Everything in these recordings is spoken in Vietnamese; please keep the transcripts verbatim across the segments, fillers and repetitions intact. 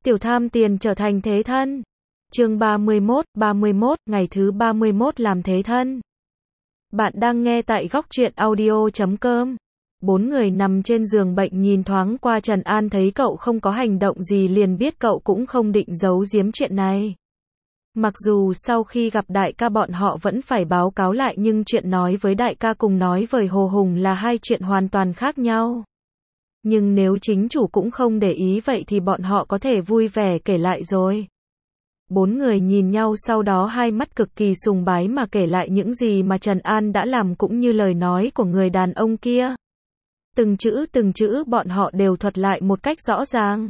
Tiểu tham tiền trở thành thế thân. Chương ba mươi mốt, ba mươi mốt, ngày thứ ba mươi mốt làm thế thân. Bạn đang nghe tại góc truyện audio chấm com. Bốn người nằm trên giường bệnh nhìn thoáng qua Trần An thấy cậu không có hành động gì liền biết cậu cũng không định giấu giếm chuyện này. Mặc dù sau khi gặp đại ca bọn họ vẫn phải báo cáo lại nhưng chuyện nói với đại ca cùng nói với Hồ Hùng là hai chuyện hoàn toàn khác nhau. Nhưng nếu chính chủ cũng không để ý vậy thì bọn họ có thể vui vẻ kể lại rồi. Bốn người nhìn nhau sau đó hai mắt cực kỳ sùng bái mà kể lại những gì mà Trần An đã làm cũng như lời nói của người đàn ông kia. Từng chữ từng chữ bọn họ đều thuật lại một cách rõ ràng.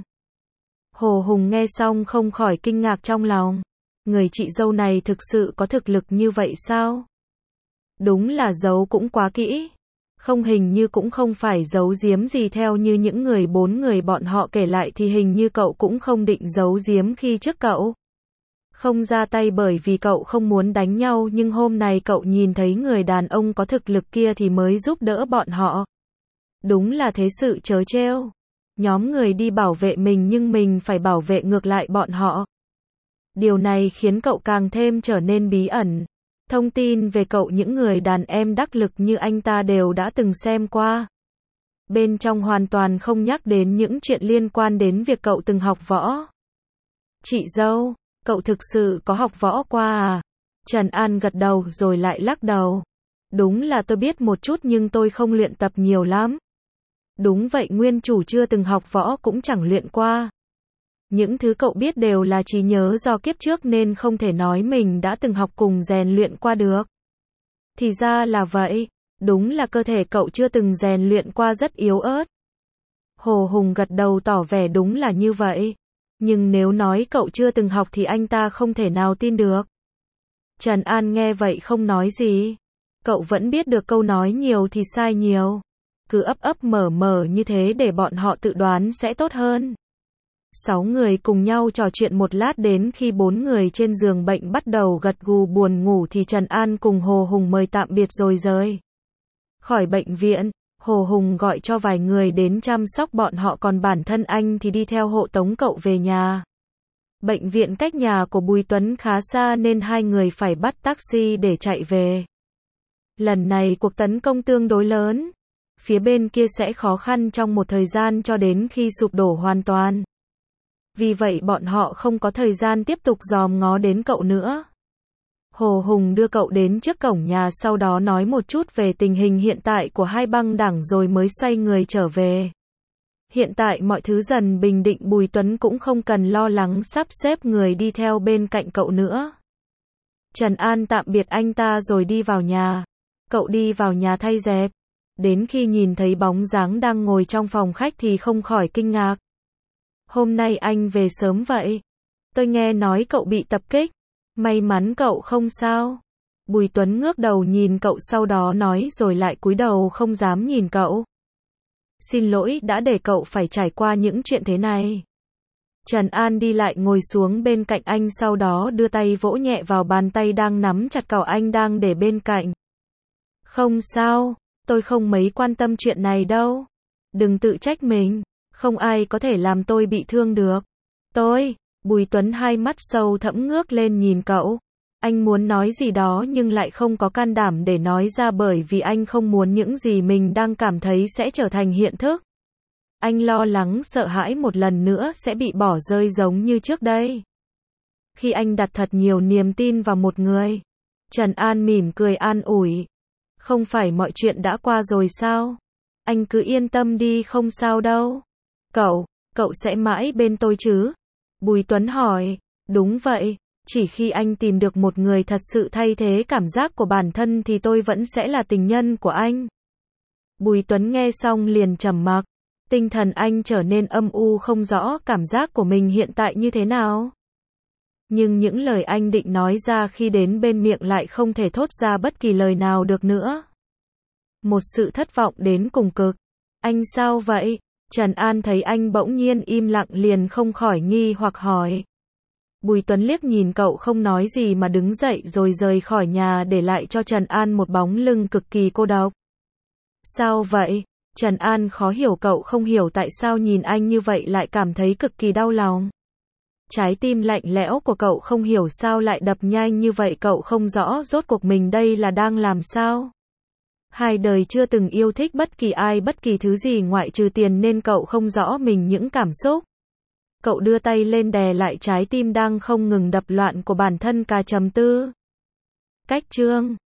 Hồ Hùng nghe xong không khỏi kinh ngạc trong lòng. Người chị dâu này thực sự có thực lực như vậy sao? Đúng là giấu cũng quá kỹ. Không, hình như cũng không phải giấu giếm gì, theo như những người bốn người bọn họ kể lại thì hình như cậu cũng không định giấu giếm khi trước cậu không ra tay bởi vì cậu không muốn đánh nhau, nhưng hôm nay cậu nhìn thấy người đàn ông có thực lực kia thì mới giúp đỡ bọn họ. Đúng là thế sự trớ trêu. Nhóm người đi bảo vệ mình nhưng mình phải bảo vệ ngược lại bọn họ. Điều này khiến cậu càng thêm trở nên bí ẩn. Thông tin về cậu những người đàn em đắc lực như anh ta đều đã từng xem qua. Bên trong hoàn toàn không nhắc đến những chuyện liên quan đến việc cậu từng học võ. Chị dâu, cậu thực sự có học võ qua à? Trần An gật đầu rồi lại lắc đầu. Đúng là tôi biết một chút nhưng tôi không luyện tập nhiều lắm. Đúng vậy, nguyên chủ chưa từng học võ cũng chẳng luyện qua. Những thứ cậu biết đều là trí nhớ do kiếp trước nên không thể nói mình đã từng học cùng rèn luyện qua được. Thì ra là vậy, đúng là cơ thể cậu chưa từng rèn luyện qua rất yếu ớt. Hồ Hùng gật đầu tỏ vẻ đúng là như vậy. Nhưng nếu nói cậu chưa từng học thì anh ta không thể nào tin được. Trần An nghe vậy không nói gì. Cậu vẫn biết được câu nói nhiều thì sai nhiều. Cứ ấp ấp mở mở như thế để bọn họ tự đoán sẽ tốt hơn. Sáu người cùng nhau trò chuyện một lát đến khi bốn người trên giường bệnh bắt đầu gật gù buồn ngủ thì Trần An cùng Hồ Hùng mời tạm biệt rồi rời khỏi bệnh viện. Hồ Hùng gọi cho vài người đến chăm sóc bọn họ, còn bản thân anh thì đi theo hộ tống cậu về nhà. Bệnh viện cách nhà của Bùi Tuấn khá xa nên hai người phải bắt taxi để chạy về. Lần này cuộc tấn công tương đối lớn. Phía bên kia sẽ khó khăn trong một thời gian cho đến khi sụp đổ hoàn toàn. Vì vậy bọn họ không có thời gian tiếp tục dòm ngó đến cậu nữa. Hồ Hùng đưa cậu đến trước cổng nhà, sau đó nói một chút về tình hình hiện tại của hai băng đảng rồi mới xoay người trở về. Hiện tại mọi thứ dần bình định, Bùi Tuấn cũng không cần lo lắng sắp xếp người đi theo bên cạnh cậu nữa. Trần An tạm biệt anh ta rồi đi vào nhà. Cậu đi vào nhà thay dép. Đến khi nhìn thấy bóng dáng đang ngồi trong phòng khách thì không khỏi kinh ngạc. Hôm nay anh về sớm vậy? Tôi nghe nói cậu bị tập kích. May mắn cậu không sao. Bùi Tuấn ngước đầu nhìn cậu sau đó nói rồi lại cúi đầu không dám nhìn cậu. Xin lỗi đã để cậu phải trải qua những chuyện thế này. Trần An đi lại ngồi xuống bên cạnh anh, sau đó đưa tay vỗ nhẹ vào bàn tay đang nắm chặt cậu anh đang để bên cạnh. Không sao, tôi không mấy quan tâm chuyện này đâu. Đừng tự trách mình, không ai có thể làm tôi bị thương được. Tôi, Bùi Tuấn hai mắt sâu thẫm ngước lên nhìn cậu. Anh muốn nói gì đó nhưng lại không có can đảm để nói ra bởi vì anh không muốn những gì mình đang cảm thấy sẽ trở thành hiện thực. Anh lo lắng sợ hãi một lần nữa sẽ bị bỏ rơi giống như trước đây. Khi anh đặt thật nhiều niềm tin vào một người. Trần An mỉm cười an ủi. Không phải mọi chuyện đã qua rồi sao? Anh cứ yên tâm đi, không sao đâu. Cậu, cậu sẽ mãi bên tôi chứ? Bùi Tuấn hỏi. Đúng vậy, chỉ khi anh tìm được một người thật sự thay thế cảm giác của bản thân thì tôi vẫn sẽ là tình nhân của anh. Bùi Tuấn nghe xong liền trầm mặc. Tinh thần anh trở nên âm u, không rõ cảm giác của mình hiện tại như thế nào. Nhưng những lời anh định nói ra khi đến bên miệng lại không thể thốt ra bất kỳ lời nào được nữa. Một sự thất vọng đến cùng cực. Anh sao vậy? Trần An thấy anh bỗng nhiên im lặng liền không khỏi nghi hoặc hỏi. Bùi Tuấn liếc nhìn cậu không nói gì mà đứng dậy rồi rời khỏi nhà để lại cho Trần An một bóng lưng cực kỳ cô độc. Sao vậy? Trần An khó hiểu, cậu không hiểu tại sao nhìn anh như vậy lại cảm thấy cực kỳ đau lòng. Trái tim lạnh lẽo của cậu không hiểu sao lại đập nhanh như vậy, cậu không rõ rốt cuộc mình đây là đang làm sao. Hai đời chưa từng yêu thích bất kỳ ai bất kỳ thứ gì ngoại trừ tiền nên cậu không rõ mình những cảm xúc. Cậu đưa tay lên đè lại trái tim đang không ngừng đập loạn của bản thân, cả trầm tư. Cách chương